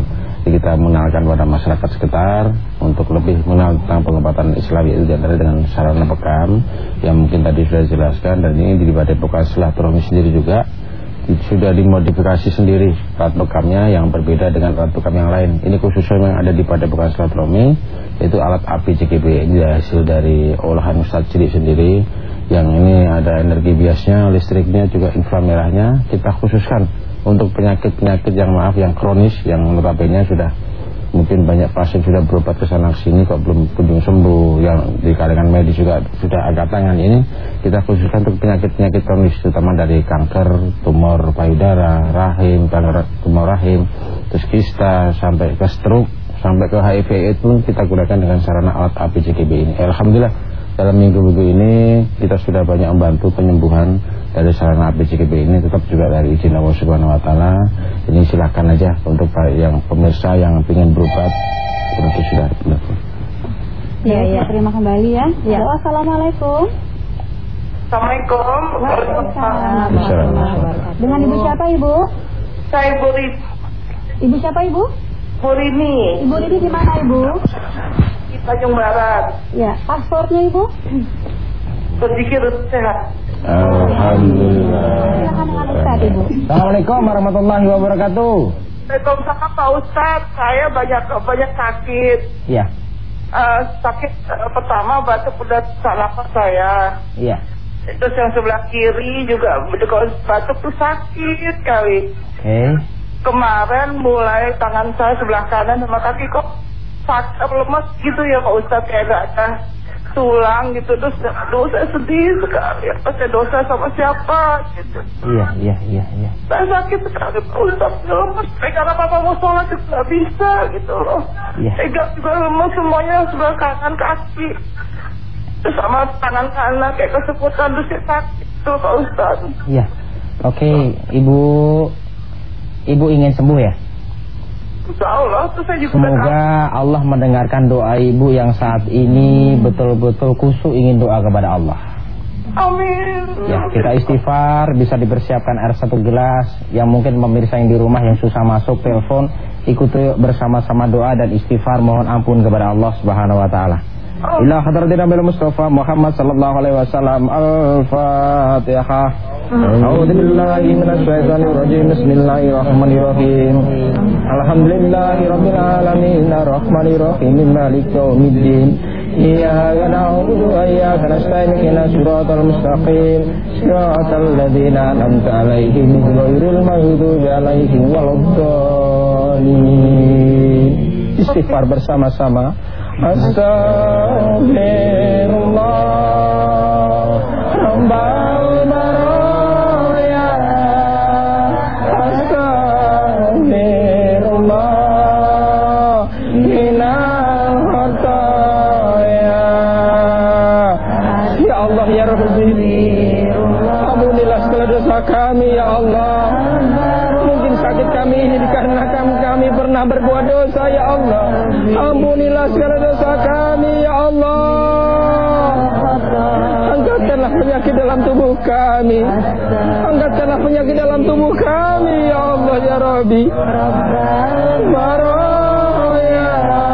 Jadi kita mengenalkan pada masyarakat sekitar untuk lebih mengenal tentang pengobatan Islami itu diantara dengan sarana bekam yang mungkin tadi sudah dijelaskan, dan ini di Padepokan Silaturahmi sendiri juga sudah dimodifikasi sendiri alat bekamnya yang berbeda dengan alat bekam yang lain. Ini khususnya yang ada di Padepokan Silaturahmi, yaitu alat A P C G B. Ini hasil dari olahan Ustadz Cilik sendiri, yang ini ada energi biasnya, listriknya, juga inframerahnya. Kita khususkan untuk penyakit-penyakit yang maaf yang kronis, yang notabene sudah mungkin banyak pasien sudah berobat ke sana sini kok belum kunjung sembuh, yang di kalangan medis juga sudah agak tangan. Ini kita khususkan untuk penyakit-penyakit kronis, terutama dari kanker, tumor payudara, rahim, kanker tumor rahim, terus kista, sampai ke stroke, sampai ke H I V itu kita gunakan dengan sarana alat A P C G B ini. Alhamdulillah dalam minggu-minggu ini kita sudah banyak membantu penyembuhan dari sarana A P C G B ini, tetap juga dari izin Allah Subhanahu Wa Taala. Ini silakan aja untuk yang pemirsa yang ingin berobat, itu sudah benar. Ya, ya, terima kembali ya. Ya. Halo, assalamualaikum. Assalamualaikum. Waalaikumsalam. Dengan ibu siapa ibu? Saya Ibu Rini. Ibu siapa ibu? Bu Rini. Ibu Rini di mana ibu? Di Tanjung Barat. Ya, paspornya ibu? Berzikir sehat. Alhamdulillah. Silakan dengan Ustaz ibu. Assalamualaikum warahmatullahi wabarakatuh. Waalaikumsalam Pak Ustadz. Saya banyak banyak sakit. Iya. Uh, sakit uh, pertama batuk udah salah saya. Iya. Terus yang sebelah kiri juga kalau batuk tuh sakit kali. Oke. Okay. Kemarin mulai tangan saya sebelah kanan sama kaki kok sakit lemas gitu ya Pak Ustadz, kayak gak ada tulang gitu. Terus aduh saya sedih sekali, apa saya dosa sama siapa gitu. Iya iya iya iya. Saya sakit sekali Pak Ustadz, lemas. Karena papa mau sholat juga gak bisa gitu loh. Iya. Tegak juga lemas semuanya, sebelah kanan kaki. Terus sama tangan kanan kayak keseputan, terus saya sakit tuh Pak Ustadz. Iya. Oke, okay, Ibu Ibu ingin sembuh ya? Insya Allah, terus saya juga semoga Allah mendengarkan doa ibu yang saat ini betul-betul khusyuk ingin doa kepada Allah. Amin. Ya, kita istighfar, bisa dipersiapkan air satu gelas. Yang mungkin pemirsa yang di rumah yang susah masuk telepon, ikuti bersama-sama doa dan istighfar, mohon ampun kepada Allah Subhanahu Wa Taala. Ila hadratin Nabi Mustafa Muhammad sallallahu alaihi wasallam. Al-Fatihah. A'udzu billahi minasy syaithanir rajim. Bismillahirrahmanirrahim. Alhamdulillahirabbil alamin arrahmanir rahim maliki yaumiddin. Iyyaka na'budu wa iyyaka nasta'in ihdinas siratal mustaqim siratal ladzina an'amta 'alaihim ghairil maghdubi 'alaihim waladdallin. Istighfar bersama-sama. Astaghfirullah Rabbal baraya. Astaghfirullah minal khataya. Ya Allah ya Rabbi, ampunilah segala dosa kami ya Allah. Mungkin sakit kami ini dikarenakan kami pernah berbuat dosa ya Allah. Ampunilah segala dosa kami ya Allah. Angkatkanlah penyakit dalam tubuh kami. Angkatkanlah penyakit dalam tubuh kami ya Allah ya Rabbi. Baraya.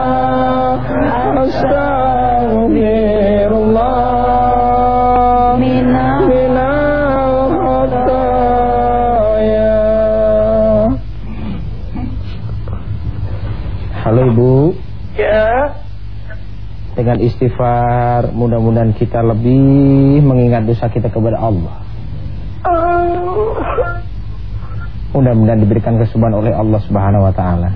Astaghfirullah minal khataya. Halo Ibu. Ya. Dengan istighfar mudah-mudahan kita lebih mengingat dosa kita kepada Allah. Mudah-mudahan diberikan kesembuhan oleh Allah Subhanahu Wa Taala.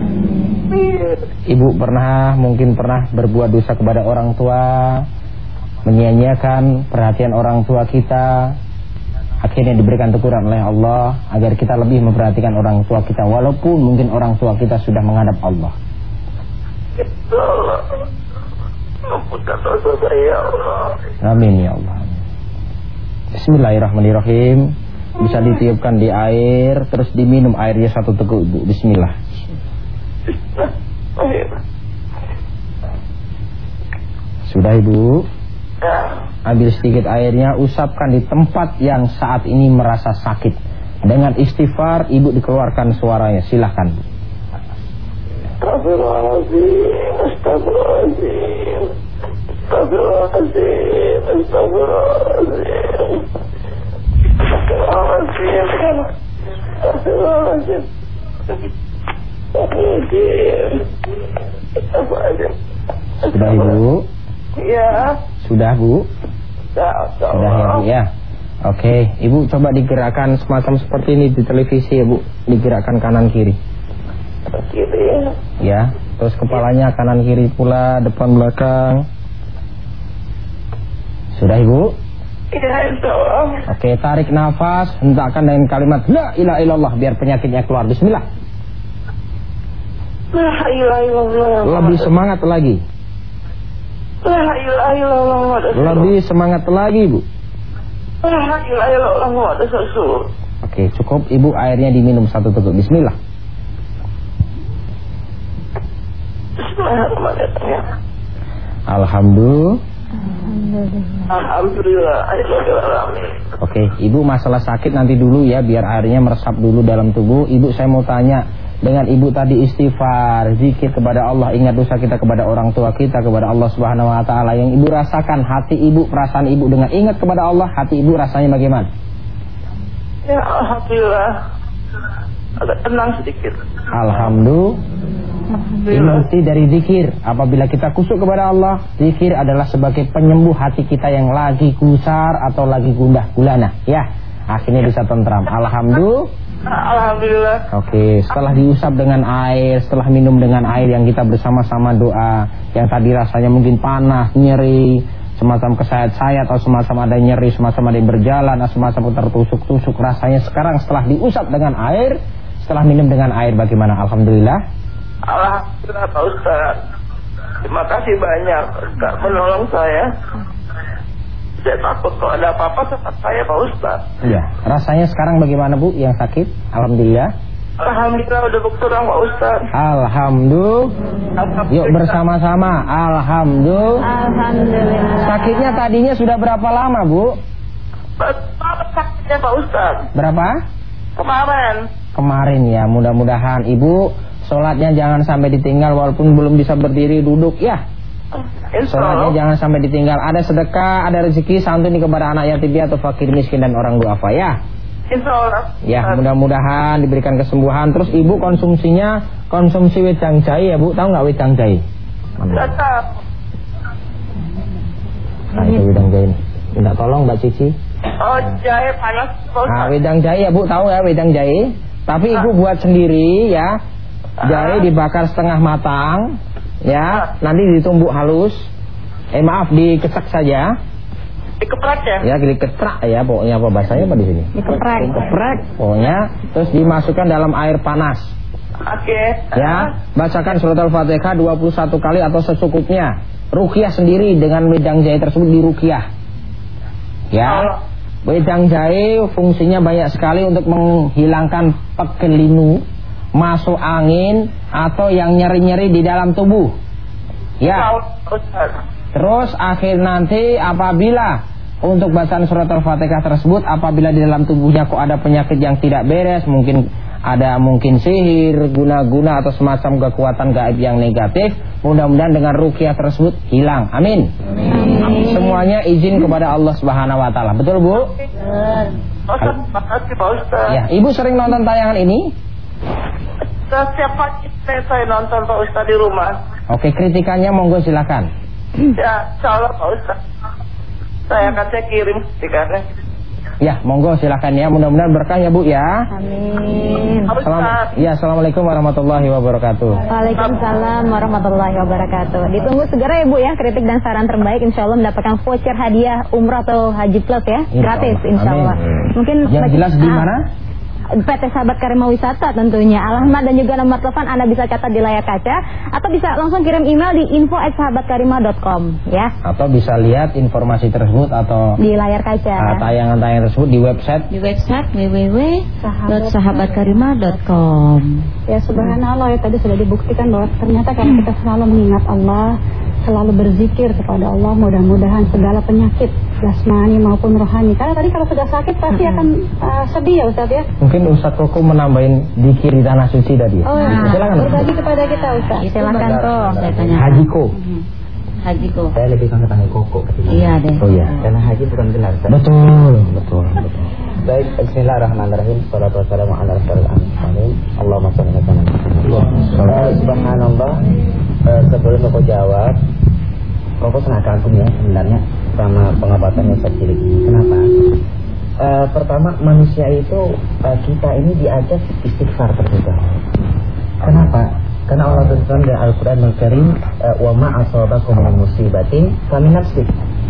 Ibu pernah mungkin pernah berbuat dosa kepada orang tua, menyia-nyiakan perhatian orang tua kita. Akhirnya diberikan teguran oleh Allah agar kita lebih memperhatikan orang tua kita, walaupun mungkin orang tua kita sudah menghadap Allah. Ampunkan dosa saya Allah. Amin ya Allah. Bismillahirrahmanirrahim. Bisa ditiupkan di air, terus diminum airnya satu teguk Ibu. Bismillah. Sudah Ibu? Ambil sedikit airnya, usapkan di tempat yang saat ini merasa sakit. Dengan istighfar Ibu dikeluarkan suaranya. Silahkan. Astagfirullahaladzim, astagfirullahaladzim, astagfirullahaladzim, astagfirullahaladzim, astagfirullahaladzim, astagfirullahaladzim, astagfirullahaladzim. Sudah Ibu? Ya. Sudah Bu? Ya, sudah ya Bu ya. Oke, Ibu coba digerakkan semacam seperti ini di televisi ya Bu, digerakkan kanan kiri. Kiri. Ya, terus kepalanya kanan kiri pula, depan belakang. Sudah Ibu? Ya, insyaallah. Oke, tarik nafas, hentakkan dengan kalimat la ilaha illallah biar penyakitnya keluar. Bismillah. La ilaha illallah. Lebih semangat lagi. La ilaha illallah. Lebih semangat lagi Bu. La ilaha illallah. Oke, cukup Ibu, airnya diminum satu teguk. Bismillah. Alhamdulillah. Alhamdulillah. Oke, Ibu masalah sakit nanti dulu ya, biar airnya meresap dulu dalam tubuh. Ibu, saya mau tanya, dengan Ibu tadi istighfar, zikir kepada Allah, ingat dosa kita kepada orang tua kita, kepada Allah Subhanahu wa taala, yang Ibu rasakan hati Ibu, perasaan Ibu dengan ingat kepada Allah, hati Ibu rasanya bagaimana? Ya, alhamdulillah. Agak tenang sedikit. Alhamdulillah. Inti dari zikir, apabila kita kusuk kepada Allah, zikir adalah sebagai penyembuh hati kita yang lagi gusar atau lagi gundah gulana. Ya, akhirnya bisa tentram. Alhamdulillah. Alhamdulillah. Oke, setelah diusap dengan air, setelah minum dengan air yang kita bersama-sama doa, yang tadi rasanya mungkin panas, nyeri, semacam kesayat-sayat atau semacam ada nyeri, semacam ada yang berjalan, atau semacam tertusuk-tusuk, rasanya sekarang setelah diusap dengan air, setelah minum dengan air bagaimana? Alhamdulillah. Alhamdulillah Pak Ustaz. Terima kasih banyak Ustaz menolong saya. Saya takut kalau ada apa-apa tetap saya Pak Ustaz. Iya, rasanya sekarang bagaimana Bu yang sakit? Alhamdulillah. Alhamdulillah udah berkurang Pak Ustaz. Alhamdulillah. Yuk bersama-sama. Alhamdulillah. Alhamdulillah. Sakitnya tadinya sudah berapa lama Bu? Berapa sakitnya Pak Ustaz? Berapa? Kemarin. Kemarin ya, mudah-mudahan Ibu sholatnya jangan sampai ditinggal walaupun belum bisa berdiri duduk ya. Sholatnya jangan sampai ditinggal. Ada sedekah, ada rezeki, santuni kepada anak yatim piatu, fakir miskin dan orang duafa ya. Insyaallah. Ya, mudah-mudahan diberikan kesembuhan. Terus Ibu konsumsinya konsumsi wedang jahe ya Bu, tahu nggak wedang jahe? Enggak tahu. Nah itu wedang jahe. Minta tolong Mbak Cici. Oh, jahe panas Pak Ustaz. Nah, wedang jahe ya Bu, tahu ya wedang jahe? Tapi Ibu buat sendiri ya. Jahe dibakar setengah matang, ya, nanti ditumbuk halus. Eh maaf, dikesak saja. Dikeprek ya? Ya, dikeprek ya, pokoknya apa bahasanya apa di sini? Dikeprek. Dikeprek, pokoknya. Terus dimasukkan dalam air panas. Oke. Ya, bacakan surat Al-Fatihah dua puluh satu kali atau secukupnya. Ruqyah sendiri dengan wedang jahe tersebut diruqyah. Ya. Wedang jahe fungsinya banyak sekali untuk menghilangkan pekelinu, masuk angin atau yang nyeri-nyeri di dalam tubuh. Ya. Terus akhir nanti apabila untuk bacaan surat Al-Fatihah tersebut, apabila di dalam tubuhnya kok ada penyakit yang tidak beres, mungkin ada mungkin sihir, guna-guna atau semacam kekuatan gaib yang negatif, mudah-mudahan dengan ruqyah tersebut hilang. Amin. Amin. Semuanya izin kepada Allah Subhanahu wa taala. Betul Bu? Ustaz, makasih Pak Ustaz. Ya, Ibu sering nonton tayangan ini? Setiap pagi saya nonton Pak Ustaz di rumah. Oke, kritikannya monggo silakan. Ya, insyaallah Pak Ustaz. Saya akan saya kirim kritikannya. Ya, monggo silakan ya. Mudah-mudahan berkah ya Bu ya. Amin. Salam, ya, assalamualaikum warahmatullahi wabarakatuh. Waalaikumsalam warahmatullahi wabarakatuh. Ditunggu segera ya Bu ya, kritik dan saran terbaik. Insya Allah mendapatkan voucher hadiah umrah atau haji plus ya, gratis insya Allah. Mungkin yang jelas di mana? P T Sahabat Karimah Wisata tentunya. Alamat dan juga nomor telepon Anda bisa catat di layar kaca atau bisa langsung kirim email di info at sahabat karimah dot com ya. Atau bisa lihat informasi tersebut atau di layar kaca. Uh, tayangan-tayangan tersebut di website di website w w w dot sahabat karimah dot com. Ya subhanallah, ya tadi sudah dibuktikan bahwa ternyata kalau kita selalu mengingat Allah, selalu berzikir kepada Allah, mudah-mudahan segala penyakit jasmani maupun rohani. Karena tadi kalau sudah sakit pasti akan uh, sedih ya Ustaz ya. Mungkin Ustaz Koko menambahin zikir di tanah suci tadi ya. Oh ya, silakan berbagi kepada kita Ustaz. Silakan toh. Hajiko. Hajiko. Saya lebih sangat panggil Koko. Iya deh. Oh iya, karena haji bukan gelar. Betul, betul, betul. Baik, bismillahirrahmanirrahim. Salatu wassalamu ala rasulil amin. Allahumma shalli ala Muhammad. Subhanallah. Uh, sebelum aku jawab, Koko sangat kagum ya sebenarnya sama pengobatannya Cilik ini. Kenapa? Uh, pertama, manusia itu uh, kita ini diajak istighfar terlebih dahulu. Kenapa? Karena Allah berfirman dalam Al-Qur'anul Karim, wa ma asabakum min musibatin fa min nafsik.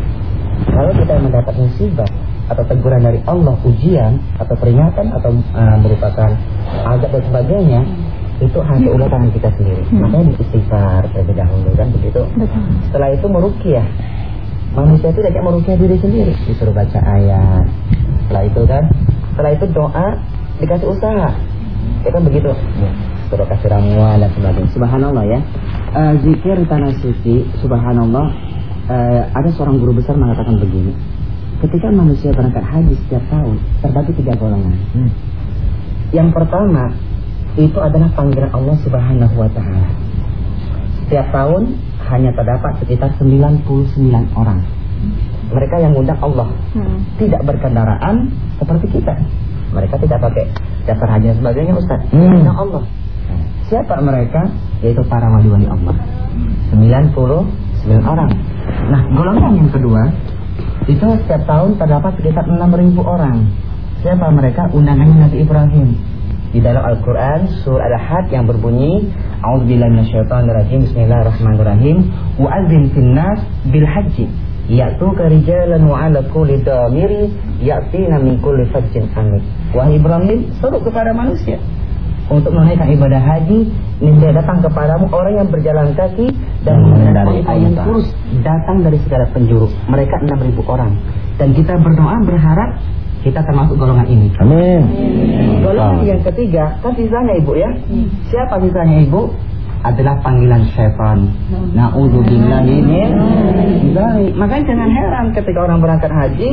Kalau kita mendapat musibah atau teguran dari Allah, ujian atau peringatan atau uh, merupakan azab dan sebagainya, itu hasil ulah tangan kita sendiri. Hmm. Makanya istighfar terlebih dahulu kan begitu. Betul. Setelah itu meruqyah. Manusia itu diajak meruqyah diri sendiri, disuruh baca ayat. Setelah itu kan, setelah itu doa, dikasih usaha. Ya kan begitu. Ya. Suruh kasih ramuan dan sebagainya. Subhanallah ya. Uh, zikir tanah suci, subhanallah. Uh, ada seorang guru besar mengatakan begini. Ketika manusia berangkat haji setiap tahun terbagi tiga golongan. Hmm. Yang pertama itu adalah panggilan Allah Subhanahu wa taala. Setiap tahun hanya terdapat sekitar sembilan puluh sembilan orang. Mereka yang mengundang Allah. Hmm. Tidak berkendaraan seperti kita. Mereka tidak pakai daftar haji dan sebagainya, Ustaz. Hmm. Mengundang Allah. Siapa mereka? Yaitu para wali-wali Allah. sembilan puluh sembilan orang. Nah, golongan yang kedua itu setiap tahun terdapat sekitar enam ribu orang. Siapa mereka? Undangannya Nabi Ibrahim. Di dalam Al-Quran surah Al-Had yang berbunyi, A'udzubillahi minasyaitonirrajim, Bismillahirrahmanirrahim, Wa'adzim finnas bil haji ya'tuka rijalan wa 'ala kulli damiri ya'tina min kulli fajjin amik. Wahai Ibrahim, seru kepada manusia untuk menunaikan ibadah haji, niscaya datang kepadamu orang yang berjalan kaki dan mengendarai ayat kurus datang dari segala penjuru. Mereka enam ribu orang. Dan kita berdoa berharap kita termasuk golongan ini. Amin. Golongan yang ketiga, kan sisanya Ibu ya. Siapa sisanya Ibu? Adalah panggilan syaitan. Na'udzubillahi min dzalik. Makanya jangan heran ketika orang berangkat haji,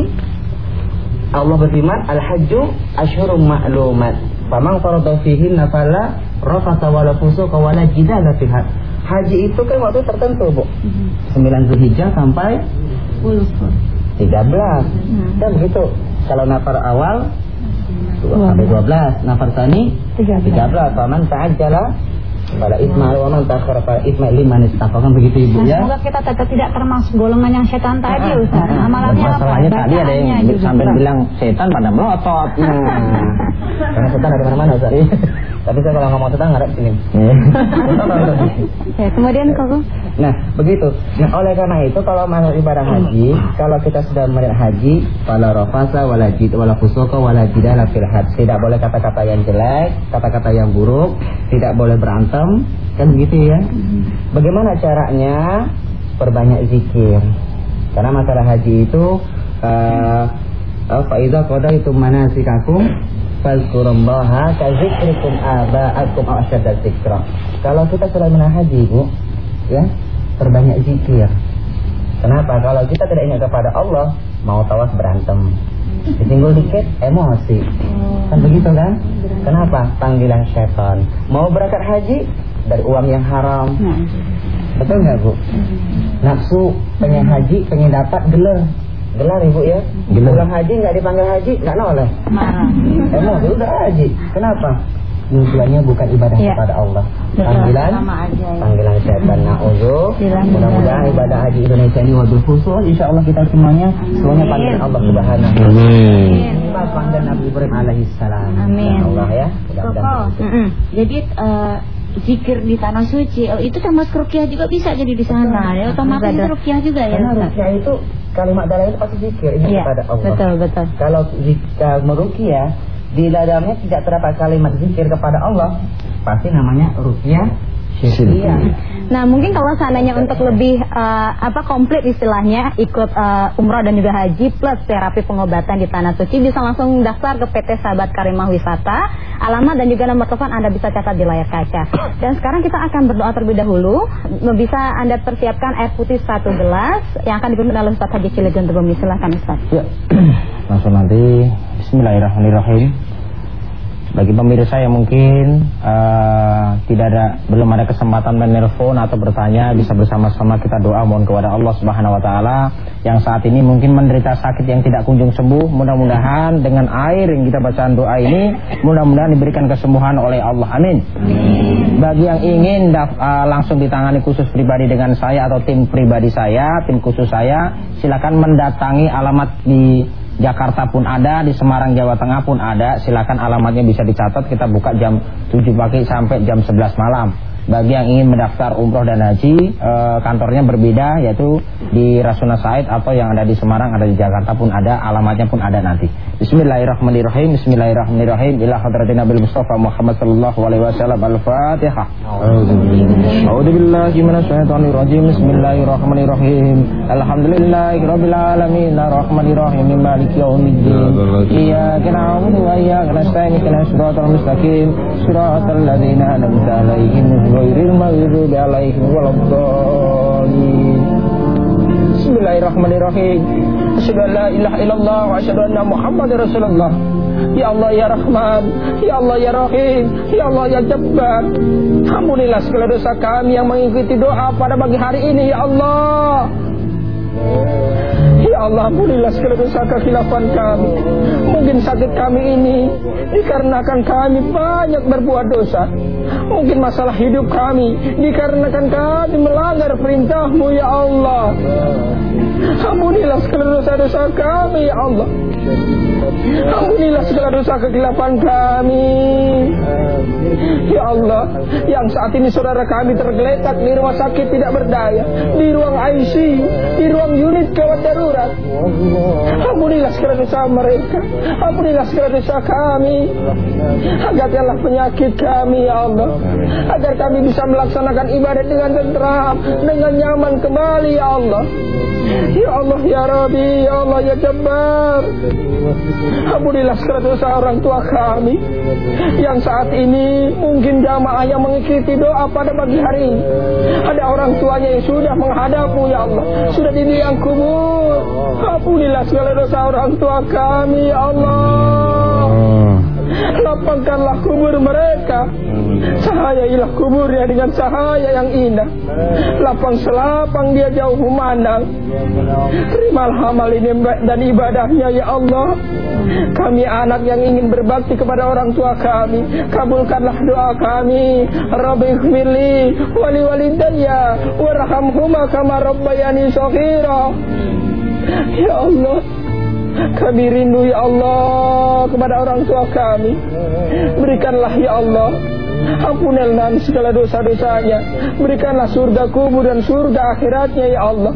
Allah berfirman, Al-hajju asyhurum ma'lumat. Faman farada fihinna fala rafasa wala fusuqa wala jidala fil hajj. Haji itu kan waktu tertentu, Bu. sembilan Zulhijjah sampai tiga belas. Dan begitu. Kalau nafar awal sampai dua belas, nafar tsani tiga belas. Faman ta'ajjala pada Ismail wa man ta'akhkhara pada Ismail liman istafa, kan begitu Ibu ya. Semoga kita tetap tidak termasuk golongan yang setan tadi Ustaz. Amalannya apa? Masalahnya tadi ada yang sampai bilang setan pada melotot. Nah, karena setan ada mana-mana Ustaz. Tapi saya kalau ngomong setan ngarep sini. Ya, kemudian Koko. Nah, begitu. Nah, oleh karena itu kalau masuk ibadah haji, kalau kita sudah melihat haji, fala rafasa wala jid wala fusuqa wala jidala fil hajj. Tidak boleh kata-kata yang jelek, kata-kata yang buruk, tidak boleh berantem, kan begitu ya. Bagaimana caranya? Perbanyak zikir. Karena masalah haji itu uh, fa idza qadaytum manasikakum fazkurullaha ka dzikrikum aba'akum aw asyadda dzikra. Kalau kita sudah menahan haji, Bu, ya, perbanyak zikir. Kenapa? Kalau kita tidak ingat kepada Allah, mau tawaf berantem, disinggul dikit emosi, kan begitu kan? Kenapa? Panggilan syaitan. Mau berangkat haji dari uang yang haram, betul nggak Bu? Nafsu pengen haji, pengen dapat gelar, gelar Ibu ya. Pulang haji nggak dipanggil haji, nggak noleh. Emosi udah haji. Kenapa? Tujuannya bukan ibadah ya. Kepada Allah. Panggilan panggilan syaitan. Na'udzu. Mudah-mudahan ibadah haji Indonesia ini wabil khusus, insyaallah kita semuanya semuanya panggilan Allah Subhanahu. Amin. Panggilan Nabi Ibrahim alaihi salam. Amin. Allah ya. Jadi uh, zikir di tanah suci itu termasuk ruqyah juga bisa jadi di sana. Ya, otomatis itu ruqyah juga ya. Karena ruqyah itu kalimat dalam itu pasti zikir ingat ya, kepada Allah. Betul, betul. Kalau jika meruqyah di dalamnya tidak terdapat kalimat zikir kepada Allah, pasti namanya ruqyah Iya. Nah, mungkin kalau seandainya untuk lebih uh, apa komplit istilahnya ikut uh, umroh dan juga haji plus terapi pengobatan di Tanah Suci, bisa langsung daftar ke P T Sahabat Karimah Wisata. Alamat dan juga nomor telepon Anda bisa catat di layar kaca. Dan sekarang kita akan berdoa terlebih dahulu. Bisa Anda persiapkan air putih satu gelas yang akan dipimpin oleh Ustaz Haji Cilegon Terbumi. Silakan Ustaz. Ya. Langsung nanti bismillahirrahmanirrahim. Bagi pemirsa yang mungkin uh, tidak ada, belum ada kesempatan menelpon atau bertanya, bisa bersama-sama kita doa mohon kepada Allah Subhanahu Wa Taala yang saat ini mungkin menderita sakit yang tidak kunjung sembuh. Mudah-mudahan dengan air yang kita bacaan doa ini, mudah-mudahan diberikan kesembuhan oleh Allah. Amin. Bagi yang ingin daf, uh, langsung ditangani khusus pribadi dengan saya atau tim pribadi saya, tim khusus saya, silakan mendatangi alamat di Jakarta pun ada, di Semarang Jawa Tengah pun ada. Silakan alamatnya bisa dicatat. Kita buka jam tujuh pagi sampai jam sebelas malam. Bagi yang ingin mendaftar umroh dan haji, e, kantornya berbeda, yaitu di Rasuna Said atau yang ada di Semarang, ada di Jakarta pun ada, alamatnya pun ada nanti. Bismillahirrahmanirrahim. Bismillahirrahmanirrahim. Ila hadratin Nabi Mustafa Muhammad sallallahu alaihi wasallam. Al-Fatihah. A'udzubillahi minasyaitonir rajim. Bismillahirrahmanirrahim. Alhamdulillahirabbil alamin arrahmanirrahim maliki yaumiddin. Iyyaka na'budu wa iyyaka nasta'in. Ihdinas siratal mustaqim. Siratal ladzina an'amta 'alaihim ghairil maghdubi 'alaihim waladdallin. Bismillahirrahmanirrahim. Asyhadu an la ilaha illallah wa asyhadu anna Muhammadar Rasulullah. Ya Allah ya Rahman, ya Allah ya Rahim, ya Allah ya Jabbar. Ampunilah segala dosa kami yang mengikuti doa pada pagi hari ini ya Allah. Ya Allah, ampunilah segala dosa kekhilafan kami. Mungkin sakit kami ini dikarenakan kami banyak berbuat dosa. Mungkin masalah hidup kami dikarenakan kami melanggar perintah-Mu ya Allah. Ampunilah segala dosa-dosa kami ya Allah. Ampunilah segala dosa kegelapan kami ya Allah. Yang saat ini saudara kami tergeletak di rumah sakit tidak berdaya, di ruang I C U, di ruang unit gawat darurat. Ampunilah segala dosa mereka. Ampunilah segala dosa kami. Angkatkanlah penyakit kami ya Allah, agar kami bisa melaksanakan ibadat dengan tenteram, dengan nyaman kembali ya Allah. Ya Allah ya Rabbi, ya Allah ya Jabbar. Ampunilah segala dosa orang tua kami yang saat ini mungkin jamaah yang mengikuti doa pada pagi hari ini, ada orang tuanya yang sudah menghadap-Mu ya Allah, sudah di liang kubur. Ampunilah segala dosa orang tua kami ya Allah. Lapangkanlah kubur mereka, cahayailah kuburnya dengan cahaya yang indah. Lapang selapang dia jauh memandang. Terimalah amal ini dan ibadahnya ya Allah. Kami anak yang ingin berbakti kepada orang tua kami, kabulkanlah doa kami. Rabbighfirli wali walidayya warhamhuma kama rabbayani shaghira. Ya Allah, kami rindu ya Allah kepada orang tua kami. Berikanlah ya Allah ampunanlah segala dosa-dosanya. Berikanlah surga kubur dan surga akhiratnya ya Allah.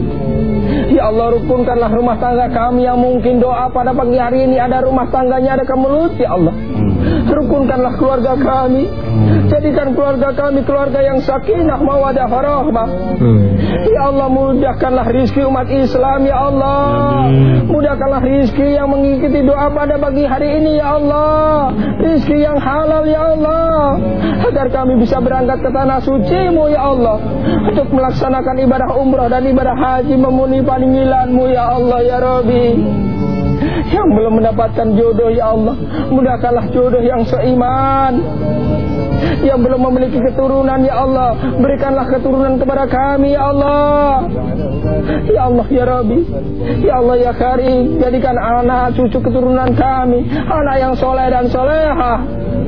Ya Allah, rukunkanlah rumah tangga kami yang mungkin doa pada pagi hari ini ada rumah tangganya ada kemelut ya Allah. Rukunkanlah keluarga kami. Jadikan keluarga kami keluarga yang sakinah mawaddah warahmah. Ya Allah, mudahkanlah rizki umat Islam ya Allah. Mudahkanlah rizki yang mengikuti doa pada pagi hari ini ya Allah. Rizki yang halal ya Allah, agar kami bisa berangkat ke tanah suci-Mu ya Allah, untuk melaksanakan ibadah umrah dan ibadah haji memenuhi panggilan-Mu ya Allah ya Rabbi. Yang belum mendapatkan jodoh ya Allah, mudahkanlah jodoh yang seiman. Yang belum memiliki keturunan ya Allah, berikanlah keturunan kepada kami ya Allah. Ya Allah ya Rabbi, ya Allah ya Karim, jadikan anak cucu keturunan kami anak yang soleh dan solehah.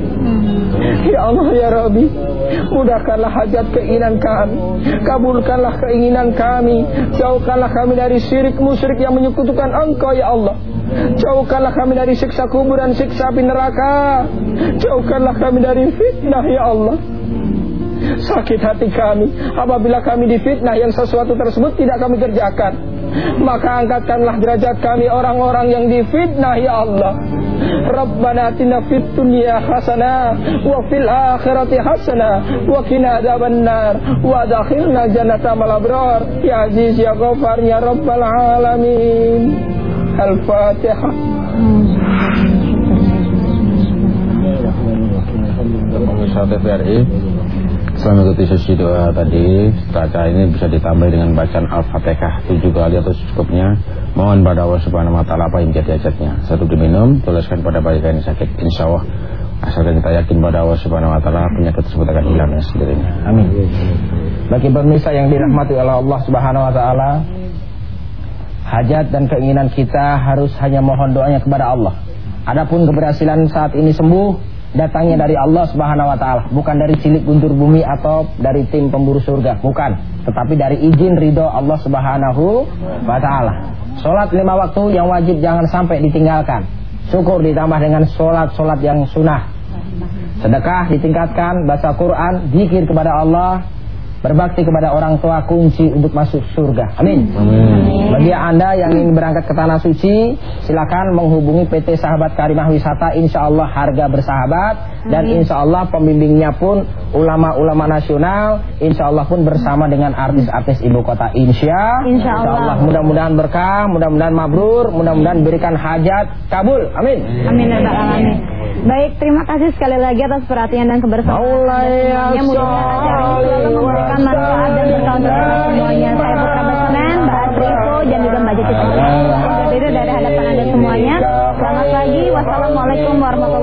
Ya Allah ya Rabbi, mudahkanlah hajat keinginan kami, kabulkanlah keinginan kami, jauhkanlah kami dari syirik musyrik yang menyekutukan Engkau ya Allah. Jauhkanlah kami dari siksa kubur dan siksa api neraka. Jauhkanlah kami dari fitnah ya Allah. Sakit hati kami apabila kami difitnah yang sesuatu tersebut tidak kami kerjakan. Maka angkatkanlah derajat kami orang-orang yang difitnah ya Allah. Rabbana atina fid dunya hasanah wa fil akhirati hasanah wa qina adzabannar wa adkhilna jannata mal abrar ya aziz ya ghafar ya rabbal alamin. Al-Fatihah. Pemirsa T V R I, setelah mengikuti sesi doa tadi, setelah ini bisa ditambah dengan bacaan Al-Fatihah tujuh kali atau secukupnya. Mohon pada Allah Subhanahu Wa Taala apa yang jadi hajatnya. Satu diminum, tuliskan pada bayi yang sakit. Insya Allah, asalkan kita yakin pada Allah Subhanahu Wa Taala, penyakit tersebut akan hilang dengan sendirinya. Amin. Bagi pemirsa yang dirahmati oleh Allah Subhanahu Wa Taala, hajat dan keinginan kita harus hanya mohon doanya kepada Allah. Adapun keberhasilan saat ini sembuh datangnya dari Allah Subhanahu Wa Taala, bukan dari cilik guntur bumi atau dari tim pemburu surga, bukan, tetapi dari izin ridho Allah Subhanahu Wa Taala. Sholat lima waktu yang wajib jangan sampai ditinggalkan. Syukur ditambah dengan sholat-sholat yang sunnah. Sedekah ditingkatkan, baca Quran, zikir kepada Allah, berbakti kepada orang tua kunci untuk masuk surga. Amin. Amin. Bagi Anda yang ingin berangkat ke Tanah Suci, silakan menghubungi P T Sahabat Karimah Wisata. Insya Allah harga bersahabat. Dan insya Allah pembimbingnya pun ulama-ulama nasional. Insya Allah pun bersama dengan artis-artis ibu kota. Insya, insya Allah. Allah mudah-mudahan berkah, mudah-mudahan mabrur, mudah-mudahan berikan hajat kabul. Amin. Amin. Amin. Baik, terima kasih sekali lagi atas perhatian dan kebersamaan semuanya. Mudah-mudahan acara ini selalu memberikan manfaat dan berkah untuk semuanya. Saya Putra Besemen, Mbak Adripo, dan juga Mbak Jati. Dari hadapan Anda semuanya. Selamat pagi. Wassalamualaikum warahmatullahi wabarakatuh.